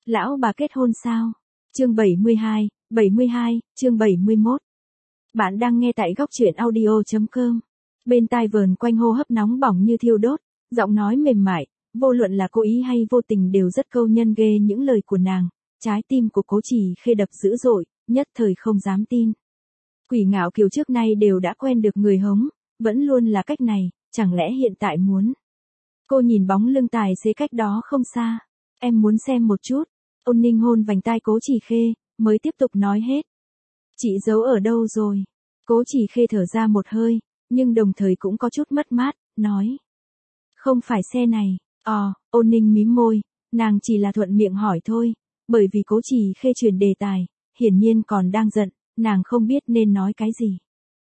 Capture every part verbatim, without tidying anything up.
Lão bà kết hôn sao? Chương bảy mươi hai, bảy mươi hai, chương bảy mươi mốt. Bạn đang nghe tại góc truyện audio chấm com. Bên tai vờn quanh hô hấp nóng bỏng như thiêu đốt, giọng nói mềm mại, vô luận là cố ý hay vô tình đều rất câu nhân ghê những lời của nàng. Trái tim của Cố Chỉ Khê đập dữ dội, nhất thời không dám tin. Quỷ Ngạo Kiều trước nay đều đã quen được người hống, vẫn luôn là cách này, chẳng lẽ hiện tại muốn. Cô nhìn bóng lưng tài xế cách đó không xa. Em muốn xem một chút. Ôn Ninh hôn vành tai Cố Chỉ Khê, mới tiếp tục nói hết. Chị giấu ở đâu rồi? Cố Chỉ Khê thở ra một hơi, nhưng đồng thời cũng có chút mất mát, nói. Không phải xe này. Ờ, Ôn Ninh mím môi, nàng chỉ là thuận miệng hỏi thôi, bởi vì Cố Chỉ Khê chuyển đề tài, hiển nhiên còn đang giận, nàng không biết nên nói cái gì.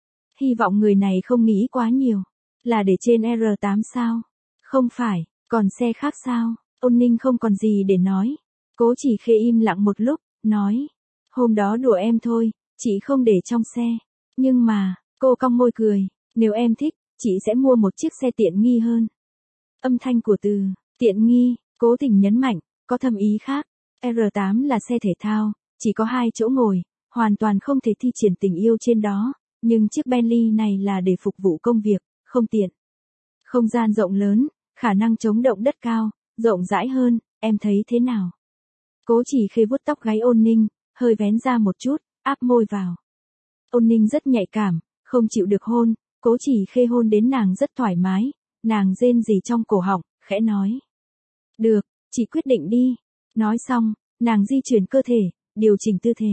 Hy vọng người này không nghĩ quá nhiều. Là để trên R tám sao? Không phải, còn xe khác sao? Ôn Ninh không còn gì để nói. Cố Chỉ Khê im lặng một lúc, nói. Hôm đó đùa em thôi, chị không để trong xe. Nhưng mà, cô cong môi cười, nếu em thích, chị sẽ mua một chiếc xe tiện nghi hơn. Âm thanh của từ, tiện nghi, cố tình nhấn mạnh, có thâm ý khác. R tám là xe thể thao, chỉ có hai chỗ ngồi, hoàn toàn không thể thi triển tình yêu trên đó. Nhưng chiếc Bentley này là để phục vụ công việc, không tiện. Không gian rộng lớn, khả năng chống động đất cao, rộng rãi hơn, em thấy thế nào? Cố Chỉ Khê vuốt tóc gáy Ôn Ninh, hơi vén ra một chút, áp môi vào. Ôn Ninh rất nhạy cảm, không chịu được hôn, Cố Chỉ Khê hôn đến nàng rất thoải mái, nàng rên rỉ trong cổ họng, khẽ nói. Được, chị quyết định đi. Nói xong, nàng di chuyển cơ thể, điều chỉnh tư thế.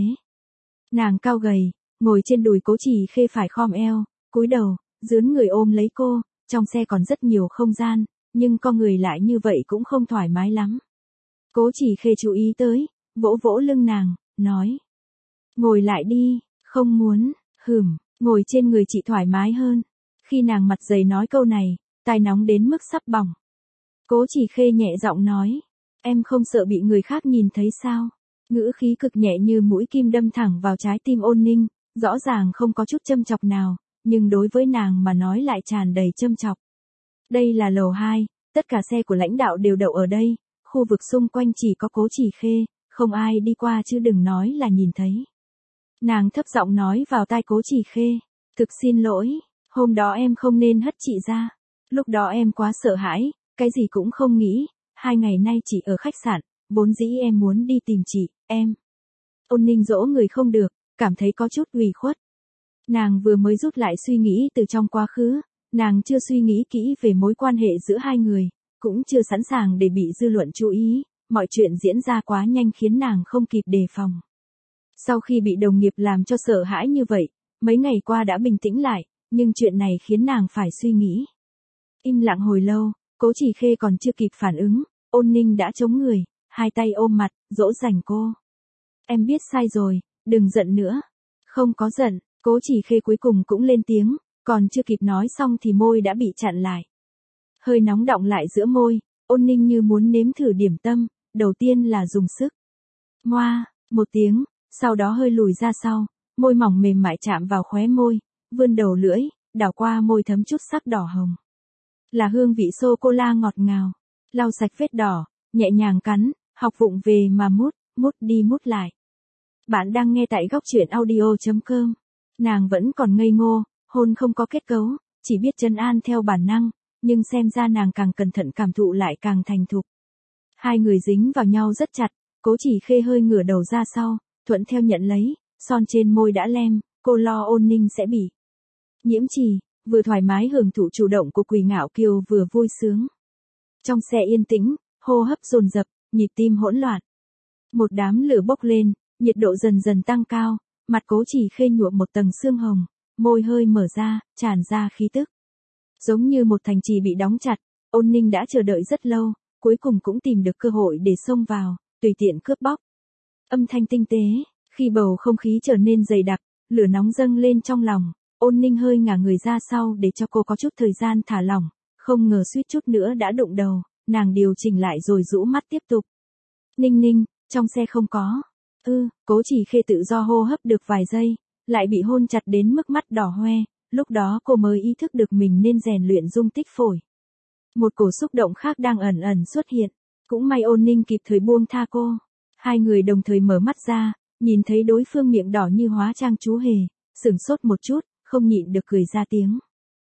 Nàng cao gầy, ngồi trên đùi Cố Chỉ Khê phải khom eo, cúi đầu, dướn người ôm lấy cô, trong xe còn rất nhiều không gian, nhưng con người lại như vậy cũng không thoải mái lắm. Cố Chỉ Khê chú ý tới, vỗ vỗ lưng nàng, nói. Ngồi lại đi, không muốn, hửm, ngồi trên người chị thoải mái hơn. Khi nàng mặt dày nói câu này, tai nóng đến mức sắp bỏng. Cố Chỉ Khê nhẹ giọng nói, em không sợ bị người khác nhìn thấy sao? Ngữ khí cực nhẹ như mũi kim đâm thẳng vào trái tim Ôn Ninh, rõ ràng không có chút châm chọc nào, nhưng đối với nàng mà nói lại tràn đầy châm chọc. Đây là lầu hai, tất cả xe của lãnh đạo đều đậu ở đây, khu vực xung quanh chỉ có Cố Chỉ Khê, không ai đi qua chứ đừng nói là nhìn thấy. Nàng thấp giọng nói vào tai Cố Chỉ Khê, thực xin lỗi, hôm đó em không nên hất chị ra. Lúc đó em quá sợ hãi, cái gì cũng không nghĩ, hai ngày nay chị ở khách sạn, vốn dĩ em muốn đi tìm chị, em. Ôn Ninh dỗ người không được, cảm thấy có chút ủy khuất. Nàng vừa mới rút lại suy nghĩ từ trong quá khứ, nàng chưa suy nghĩ kỹ về mối quan hệ giữa hai người, cũng chưa sẵn sàng để bị dư luận chú ý, mọi chuyện diễn ra quá nhanh khiến nàng không kịp đề phòng. Sau khi bị đồng nghiệp làm cho sợ hãi như vậy, mấy ngày qua đã bình tĩnh lại, nhưng chuyện này khiến nàng phải suy nghĩ. Im lặng hồi lâu, Cố Chỉ Khê còn chưa kịp phản ứng, Ôn Ninh đã chống người, hai tay ôm mặt, dỗ dành cô. Em biết sai rồi, đừng giận nữa. Không có giận, Cố Chỉ Khê cuối cùng cũng lên tiếng, còn chưa kịp nói xong thì môi đã bị chặn lại. Hơi nóng đọng lại giữa môi, Ôn Ninh như muốn nếm thử điểm tâm, đầu tiên là dùng sức. Moa, một tiếng, sau đó hơi lùi ra sau, môi mỏng mềm mại chạm vào khóe môi, vươn đầu lưỡi, đảo qua môi thấm chút sắc đỏ hồng. Là hương vị sô-cô-la ngọt ngào, lau sạch vết đỏ, nhẹ nhàng cắn, học vụng về mà mút, mút đi mút lại. Bạn đang nghe tại góc truyện audio chấm com. Nàng vẫn còn ngây ngô, hôn không có kết cấu, chỉ biết trấn an theo bản năng, nhưng xem ra nàng càng cẩn thận cảm thụ lại càng thành thục. Hai người dính vào nhau rất chặt, Cố Chỉ Khê hơi ngửa đầu ra sau, thuận theo nhận lấy, son trên môi đã lem, cô lo Ôn Ninh sẽ bị nhiễm trì, vừa thoải mái hưởng thụ chủ động của Quỷ Ngạo Kiều vừa vui sướng. Trong xe yên tĩnh, hô hấp dồn dập, nhịp tim hỗn loạn. Một đám lửa bốc lên, nhiệt độ dần dần tăng cao, mặt Cố Chỉ Khê nhuộm một tầng sương hồng, môi hơi mở ra, tràn ra khí tức. Giống như một thành trì bị đóng chặt, Ôn Ninh đã chờ đợi rất lâu, cuối cùng cũng tìm được cơ hội để xông vào, tùy tiện cướp bóc. Âm thanh tinh tế, khi bầu không khí trở nên dày đặc, lửa nóng dâng lên trong lòng, Ôn Ninh hơi ngả người ra sau để cho cô có chút thời gian thả lỏng, không ngờ suýt chút nữa đã đụng đầu, nàng điều chỉnh lại rồi rũ mắt tiếp tục. Ninh Ninh, trong xe không có. Ư, Cố Chỉ Khê tự do hô hấp được vài giây, lại bị hôn chặt đến mức mắt đỏ hoe, lúc đó cô mới ý thức được mình nên rèn luyện dung tích phổi. Một cổ xúc động khác đang ẩn ẩn xuất hiện, cũng may Ôn Ninh kịp thời buông tha cô. Hai người đồng thời mở mắt ra, nhìn thấy đối phương miệng đỏ như hóa trang chú hề, sửng sốt một chút, không nhịn được cười ra tiếng.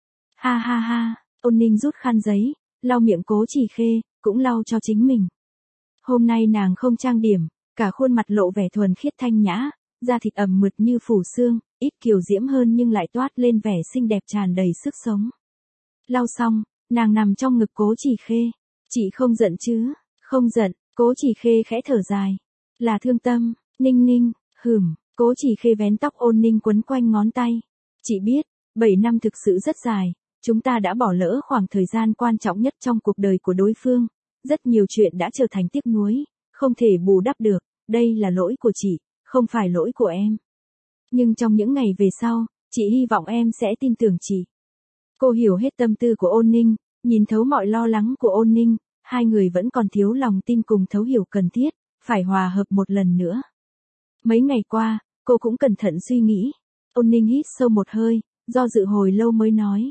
Ha ha ha, Ôn Ninh rút khăn giấy, lau miệng Cố Chỉ Khê, cũng lau cho chính mình. Hôm nay nàng không trang điểm, cả khuôn mặt lộ vẻ thuần khiết thanh nhã, da thịt ẩm mượt như phủ xương, ít kiều diễm hơn nhưng lại toát lên vẻ xinh đẹp tràn đầy sức sống. Lau xong, nàng nằm trong ngực Cố Chỉ Khê. Chị không giận chứ? Không giận, Cố Chỉ Khê khẽ thở dài. Là thương tâm, Ninh Ninh, hừm, Cố Chỉ Khê vén tóc Ôn Ninh quấn quanh ngón tay. Chị biết, bảy năm thực sự rất dài, chúng ta đã bỏ lỡ khoảng thời gian quan trọng nhất trong cuộc đời của đối phương. Rất nhiều chuyện đã trở thành tiếc nuối, không thể bù đắp được, đây là lỗi của chị, không phải lỗi của em. Nhưng trong những ngày về sau, chị hy vọng em sẽ tin tưởng chị. Cô hiểu hết tâm tư của Ôn Ninh, nhìn thấu mọi lo lắng của Ôn Ninh, hai người vẫn còn thiếu lòng tin cùng thấu hiểu cần thiết, phải hòa hợp một lần nữa. Mấy ngày qua, cô cũng cẩn thận suy nghĩ. Ôn Ninh hít sâu một hơi, do dự hồi lâu mới nói.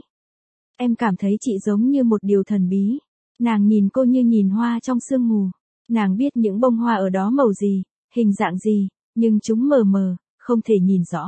Em cảm thấy chị giống như một điều thần bí. Nàng nhìn cô như nhìn hoa trong sương mù. Nàng biết những bông hoa ở đó màu gì, hình dạng gì, nhưng chúng mờ mờ, không thể nhìn rõ.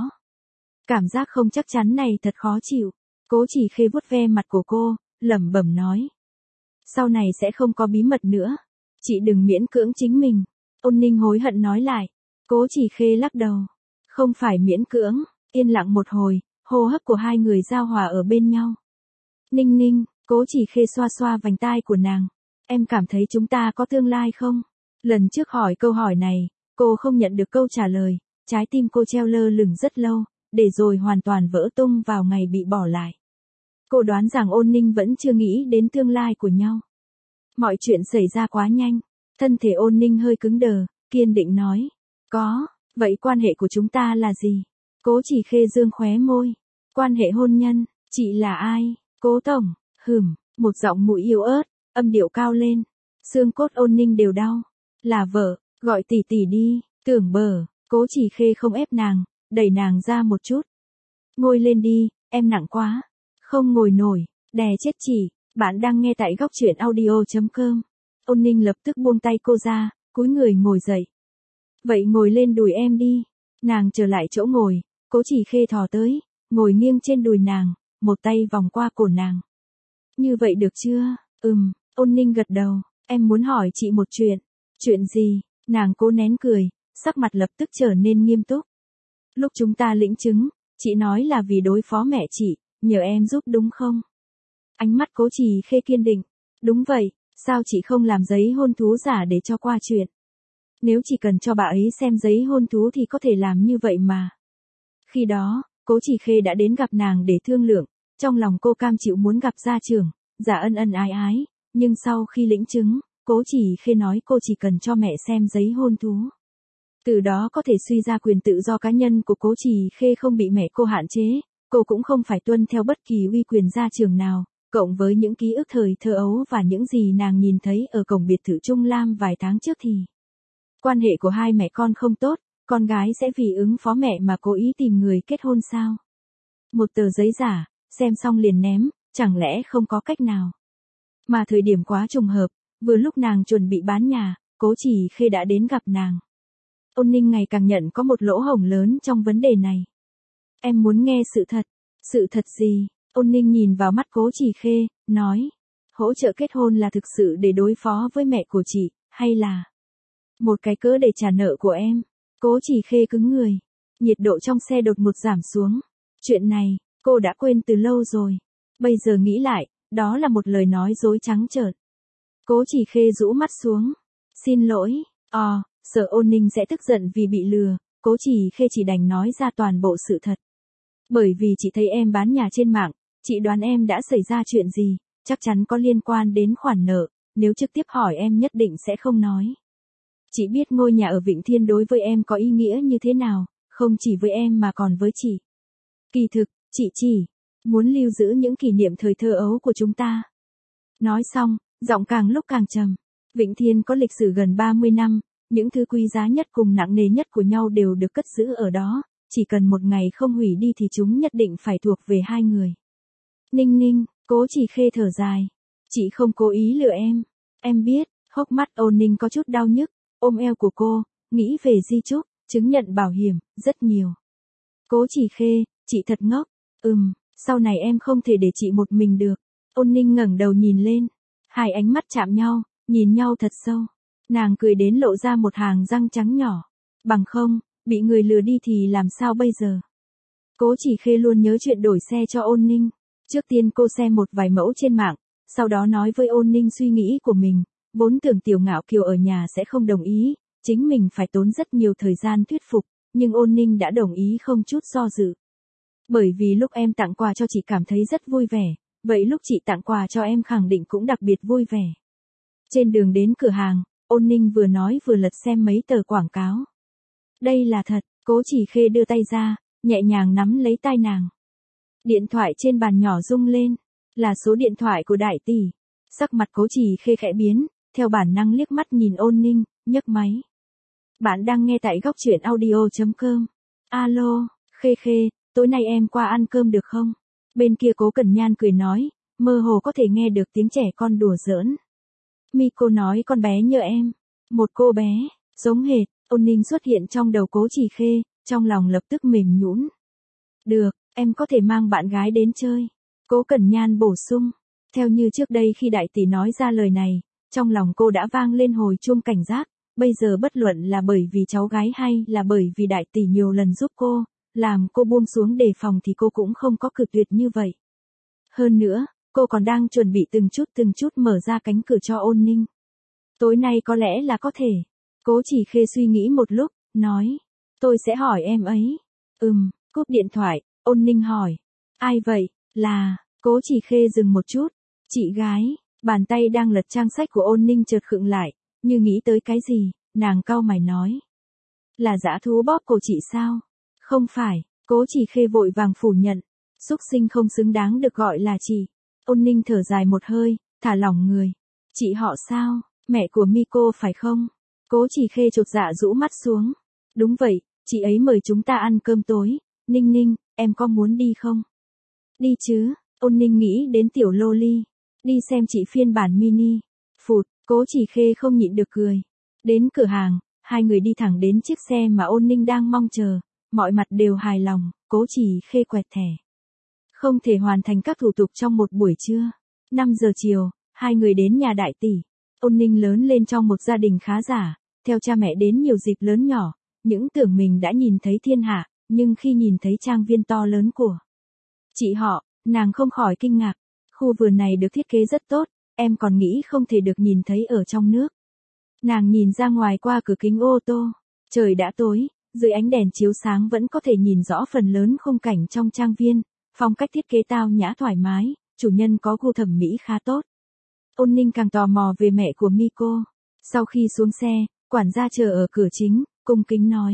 Cảm giác không chắc chắn này thật khó chịu. Cố Chỉ Khê vuốt ve mặt của cô, lẩm bẩm nói. Sau này sẽ không có bí mật nữa. Chị đừng miễn cưỡng chính mình. Ôn Ninh hối hận nói lại. Cố Chỉ Khê lắc đầu. Không phải miễn cưỡng. Yên lặng một hồi, hô hấp của hai người giao hòa ở bên nhau. Ninh Ninh, Cố Chỉ Khê xoa xoa vành tai của nàng. Em cảm thấy chúng ta có tương lai không? Lần trước hỏi câu hỏi này, cô không nhận được câu trả lời. Trái tim cô treo lơ lửng rất lâu, để rồi hoàn toàn vỡ tung vào ngày bị bỏ lại. Cô đoán rằng Ôn Ninh vẫn chưa nghĩ đến tương lai của nhau. Mọi chuyện xảy ra quá nhanh. Thân thể Ôn Ninh hơi cứng đờ, kiên định nói. Có, vậy quan hệ của chúng ta là gì? Cố Chỉ Khê dương khóe môi. Quan hệ hôn nhân, chị là ai? Cố tổng, hừm, một giọng mũi yếu ớt, âm điệu cao lên. Xương cốt Ôn Ninh đều đau. Là vợ, gọi tỷ tỷ đi, tưởng bờ. Cố Chỉ Khê không ép nàng, đẩy nàng ra một chút. Ngồi lên đi, em nặng quá. Không ngồi nổi, đè chết chị. Bạn đang nghe tại góc truyện audio chấm com. Ôn Ninh lập tức buông tay cô ra, cúi người ngồi dậy. Vậy ngồi lên đùi em đi. Nàng trở lại chỗ ngồi, Cố Chỉ Khê thò tới, ngồi nghiêng trên đùi nàng, một tay vòng qua cổ nàng. Như vậy được chưa? Ừm, Ôn Ninh gật đầu. Em muốn hỏi chị một chuyện. Chuyện gì? Nàng cố nén cười, sắc mặt lập tức trở nên nghiêm túc. Lúc chúng ta lĩnh chứng, chị nói là vì đối phó mẹ chị, nhờ em giúp đúng không? Ánh mắt Cố Chỉ Khê kiên định. Đúng vậy, sao chị không làm giấy hôn thú giả để cho qua chuyện? Nếu chỉ cần cho bà ấy xem giấy hôn thú thì có thể làm như vậy mà. Khi đó, Cố Chỉ Khê đã đến gặp nàng để thương lượng, trong lòng cô cam chịu muốn gặp gia trưởng, giả ân ân ái ái, nhưng sau khi lĩnh chứng, Cố Chỉ Khê nói cô chỉ cần cho mẹ xem giấy hôn thú. Từ đó có thể suy ra quyền tự do cá nhân của Cố Chỉ Khê không bị mẹ cô hạn chế, cô cũng không phải tuân theo bất kỳ uy quyền gia trưởng nào, cộng với những ký ức thời thơ ấu và những gì nàng nhìn thấy ở cổng biệt thự Trung Lam vài tháng trước thì. Quan hệ của hai mẹ con không tốt, con gái sẽ vì ứng phó mẹ mà cố ý tìm người kết hôn sao? Một tờ giấy giả, xem xong liền ném, chẳng lẽ không có cách nào? Mà thời điểm quá trùng hợp, vừa lúc nàng chuẩn bị bán nhà, Cố Chỉ Khê đã đến gặp nàng. Ôn Ninh ngày càng nhận có một lỗ hổng lớn trong vấn đề này. Em muốn nghe sự thật. Sự thật gì? Ôn Ninh nhìn vào mắt Cố Chỉ Khê, nói. Hỗ trợ kết hôn là thực sự để đối phó với mẹ của chị, hay là một cái cớ để trả nợ của em? Cố Chỉ Khê cứng người. Nhiệt độ trong xe đột ngột giảm xuống. Chuyện này, cô đã quên từ lâu rồi. Bây giờ nghĩ lại, đó là một lời nói dối trắng trợn. Cố Chỉ Khê rũ mắt xuống. Xin lỗi. Ờ, sợ Ôn Ninh sẽ tức giận vì bị lừa, Cố Chỉ Khê chỉ đành nói ra toàn bộ sự thật. Bởi vì chị thấy em bán nhà trên mạng, chị đoán em đã xảy ra chuyện gì, chắc chắn có liên quan đến khoản nợ, nếu trực tiếp hỏi em nhất định sẽ không nói. Chị biết ngôi nhà ở Vịnh Thiên đối với em có ý nghĩa như thế nào, không chỉ với em mà còn với chị. Kỳ thực, chị chỉ muốn lưu giữ những kỷ niệm thời thơ ấu của chúng ta. Nói xong, giọng càng lúc càng trầm. Vịnh Thiên có lịch sử gần ba mươi năm, những thứ quý giá nhất cùng nặng nề nhất của nhau đều được cất giữ ở đó, chỉ cần một ngày không hủy đi thì chúng nhất định phải thuộc về hai người. Ninh Ninh, Cố Chỉ Khê thở dài. Chị không cố ý lừa em. Em biết, hốc mắt Ôn Ninh có chút đau nhức, ôm eo của cô, nghĩ về di chúc, chứng nhận bảo hiểm, rất nhiều. Cố Chỉ Khê, chị thật ngốc. Ừm, sau này em không thể để chị một mình được. Ôn Ninh ngẩng đầu nhìn lên. Hai ánh mắt chạm nhau, nhìn nhau thật sâu. Nàng cười đến lộ ra một hàng răng trắng nhỏ. Bằng không, bị người lừa đi thì làm sao bây giờ? Cố Chỉ Khê luôn nhớ chuyện đổi xe cho Ôn Ninh. Trước tiên cô xem một vài mẫu trên mạng, sau đó nói với Ôn Ninh suy nghĩ của mình, vốn tưởng Tiểu Ngạo Kiều ở nhà sẽ không đồng ý, chính mình phải tốn rất nhiều thời gian thuyết phục, nhưng Ôn Ninh đã đồng ý không chút do dự. Bởi vì lúc em tặng quà cho chị cảm thấy rất vui vẻ, vậy lúc chị tặng quà cho em khẳng định cũng đặc biệt vui vẻ. Trên đường đến cửa hàng, Ôn Ninh vừa nói vừa lật xem mấy tờ quảng cáo. Đây là thật, Cố Chỉ Khê đưa tay ra, nhẹ nhàng nắm lấy tai nàng. Điện thoại trên bàn nhỏ rung lên, là số điện thoại của đại tỷ. Sắc mặt Cố Chỉ Khê khẽ biến, theo bản năng liếc mắt nhìn Ôn Ninh, nhấc máy. Bạn đang nghe tại góc truyện audio chấm com. Alo, Khê Khê, tối nay em qua ăn cơm được không? Bên kia Cố Cẩn Nhan cười nói, mơ hồ có thể nghe được tiếng trẻ con đùa giỡn. Miko nói con bé như em. Một cô bé, giống hệt. Ôn Ninh xuất hiện trong đầu Cố Chỉ Khê, trong lòng lập tức mềm nhũn. Được, em có thể mang bạn gái đến chơi. Cố Cẩn Nhan bổ sung. Theo như trước đây khi đại tỷ nói ra lời này, trong lòng cô đã vang lên hồi chuông cảnh giác. Bây giờ bất luận là bởi vì cháu gái hay là bởi vì đại tỷ nhiều lần giúp cô, làm cô buông xuống đề phòng thì cô cũng không có cự tuyệt như vậy. Hơn nữa, cô còn đang chuẩn bị từng chút từng chút mở ra cánh cửa cho Ôn Ninh. Tối nay có lẽ là có thể. Cố Chỉ Khê suy nghĩ một lúc, nói. Tôi sẽ hỏi em ấy. Ừm, cúp điện thoại, Ôn Ninh hỏi. Ai vậy? Là, Cố Chỉ Khê dừng một chút. Chị gái, bàn tay đang lật trang sách của Ôn Ninh chợt khựng lại, như nghĩ tới cái gì, nàng cau mày nói. Là dã thú bóp cổ chị sao? Không phải, Cố Chỉ Khê vội vàng phủ nhận. Súc sinh không xứng đáng được gọi là chị. Ôn Ninh thở dài một hơi, thả lỏng người. Chị họ sao? Mẹ của Miko phải không? Cố Chỉ Khê chột dạ rũ mắt xuống. Đúng vậy, chị ấy mời chúng ta ăn cơm tối. Ninh Ninh, em có muốn đi không? Đi chứ, Ôn Ninh nghĩ đến tiểu loli. Đi xem chị phiên bản mini. Phụt, Cố Chỉ Khê không nhịn được cười. Đến cửa hàng, hai người đi thẳng đến chiếc xe mà Ôn Ninh đang mong chờ. Mọi mặt đều hài lòng, Cố Chỉ Khê quẹt thẻ. Không thể hoàn thành các thủ tục trong một buổi trưa. năm giờ chiều, hai người đến nhà đại tỷ. Ôn Ninh lớn lên trong một gia đình khá giả, theo cha mẹ đến nhiều dịp lớn nhỏ, những tưởng mình đã nhìn thấy thiên hạ, nhưng khi nhìn thấy trang viên to lớn của chị họ, nàng không khỏi kinh ngạc. Khu vườn này được thiết kế rất tốt, em còn nghĩ không thể được nhìn thấy ở trong nước. Nàng nhìn ra ngoài qua cửa kính ô tô, trời đã tối, dưới ánh đèn chiếu sáng vẫn có thể nhìn rõ phần lớn khung cảnh trong trang viên, phong cách thiết kế tao nhã thoải mái, chủ nhân có gu thẩm mỹ khá tốt. Ôn Ninh càng tò mò về mẹ của Miko. Sau khi xuống xe, quản gia chờ ở cửa chính, cung kính nói.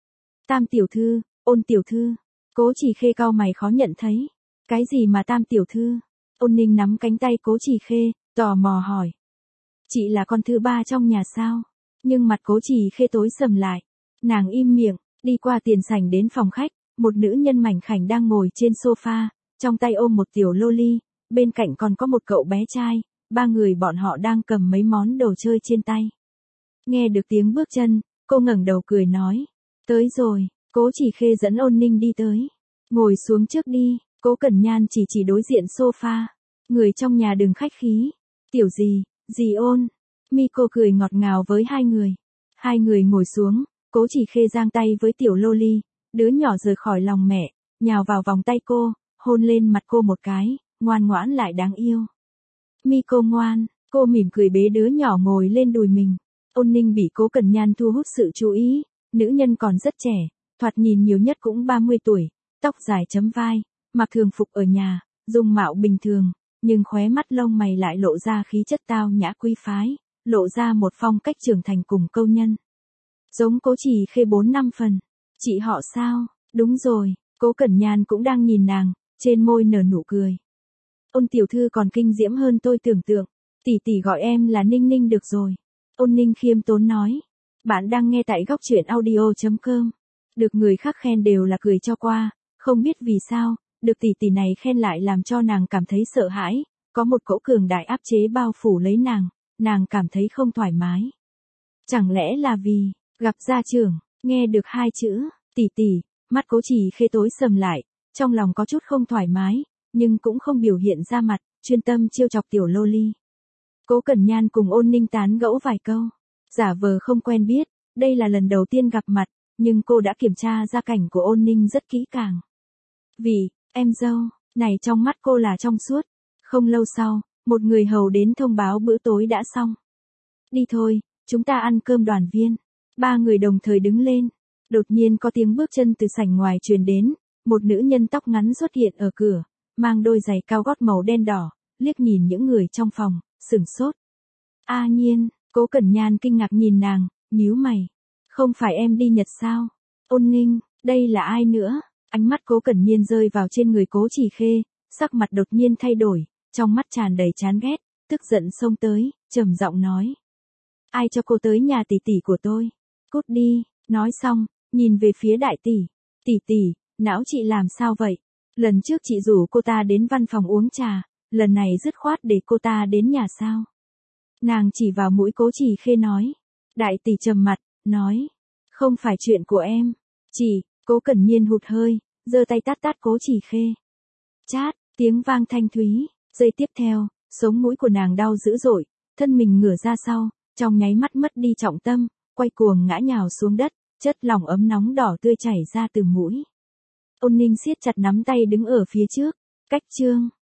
Tam tiểu thư, Ôn tiểu thư. Cố Chỉ Khê cau mày khó nhận thấy. Cái gì mà Tam tiểu thư? Ôn Ninh nắm cánh tay Cố Chỉ Khê, tò mò hỏi. Chị là con thứ ba trong nhà sao? Nhưng mặt Cố Chỉ Khê tối sầm lại. Nàng im miệng, đi qua tiền sảnh đến phòng khách, một nữ nhân mảnh khảnh đang ngồi trên sofa, trong tay ôm một tiểu loli, bên cạnh còn có một cậu bé trai. Ba người bọn họ đang cầm mấy món đồ chơi trên tay. Nghe được tiếng bước chân, cô ngẩng đầu cười nói. Tới rồi, Cố Chỉ Khê dẫn Ôn Ninh đi tới. Ngồi xuống trước đi, Cố Cẩn Nhan chỉ chỉ đối diện sofa. Người trong nhà đừng khách khí. Tiểu gì, gì Ôn. Miko cười ngọt ngào với hai người. Hai người ngồi xuống, Cố Chỉ Khê giang tay với tiểu loli. Đứa nhỏ rời khỏi lòng mẹ, nhào vào vòng tay cô, hôn lên mặt cô một cái, ngoan ngoãn lại đáng yêu. Miko ngoan, cô mỉm cười bế đứa nhỏ ngồi lên đùi mình. Ôn Ninh bị Cố Cẩn Nhan thu hút sự chú ý, nữ nhân còn rất trẻ, thoạt nhìn nhiều nhất cũng ba mươi tuổi, tóc dài chấm vai, mặc thường phục ở nhà, dung mạo bình thường, nhưng khóe mắt lông mày lại lộ ra khí chất tao nhã quý phái, lộ ra một phong cách trưởng thành cùng câu nhân. Giống Cố Chỉ Khê bốn năm phần. Chị họ sao? Đúng rồi, Cố Cẩn Nhan cũng đang nhìn nàng, trên môi nở nụ cười. Ôn tiểu thư còn kinh diễm hơn tôi tưởng tượng. Tỷ tỷ gọi em là Ninh Ninh được rồi. Ôn Ninh khiêm tốn nói. Bạn đang nghe tại góc truyện audio chấm com. Được người khác khen đều là cười cho qua, không biết vì sao, được tỷ tỷ này khen lại làm cho nàng cảm thấy sợ hãi, có một cỗ cường đại áp chế bao phủ lấy nàng, nàng cảm thấy không thoải mái. Chẳng lẽ là vì, Gặp gia trưởng, nghe được hai chữ, tỷ tỷ, mắt Cố Chỉ Khê tối sầm lại, trong lòng có chút không thoải mái, nhưng cũng không biểu hiện ra mặt, chuyên tâm trêu chọc tiểu loli. Cố Cẩn Nhan cùng Ôn Ninh tán gẫu vài câu, giả vờ không quen biết, đây là lần đầu tiên gặp mặt, nhưng cô đã kiểm tra gia cảnh của Ôn Ninh rất kỹ càng. Vì, em dâu, này trong mắt cô là trong suốt. Không lâu sau, một người hầu đến thông báo bữa tối đã xong. Đi thôi, chúng ta ăn cơm đoàn viên. Ba người đồng thời đứng lên. Đột nhiên có tiếng bước chân từ sảnh ngoài truyền đến, một nữ nhân tóc ngắn xuất hiện ở cửa, mang đôi giày cao gót màu đen đỏ, liếc nhìn những người trong phòng, sửng sốt. A Nhiên, Cố Cẩn Nhan kinh ngạc nhìn nàng, nhíu mày. Không phải em đi Nhật sao? Ôn Ninh, đây là ai nữa? Ánh mắt Cố Cẩn Nhiên rơi vào trên người Cố Chỉ Khê, sắc mặt đột nhiên thay đổi, trong mắt tràn đầy chán ghét, tức giận xông tới, trầm giọng nói. Ai cho cô tới nhà tỷ tỷ của tôi? Cút đi, nói xong, nhìn về phía đại tỷ. Tỷ tỷ, não chị làm sao vậy? Lần trước chị rủ cô ta đến văn phòng uống trà, lần này dứt khoát để cô ta đến nhà sao? Nàng chỉ vào mũi Cố Chỉ Khê nói. Đại tỷ trầm mặt, nói. Không phải chuyện của em. Chị, Cố Cẩn Nhiên hụt hơi, giơ tay tát tát Cố Chỉ Khê. Chát, tiếng vang thanh thúy, giây tiếp theo, sống mũi của nàng đau dữ dội, thân mình ngửa ra sau, trong nháy mắt mất đi trọng tâm, quay cuồng ngã nhào xuống đất, chất lỏng ấm nóng đỏ tươi chảy ra từ mũi. Ôn Ninh siết chặt nắm tay đứng ở phía trước, cách chương.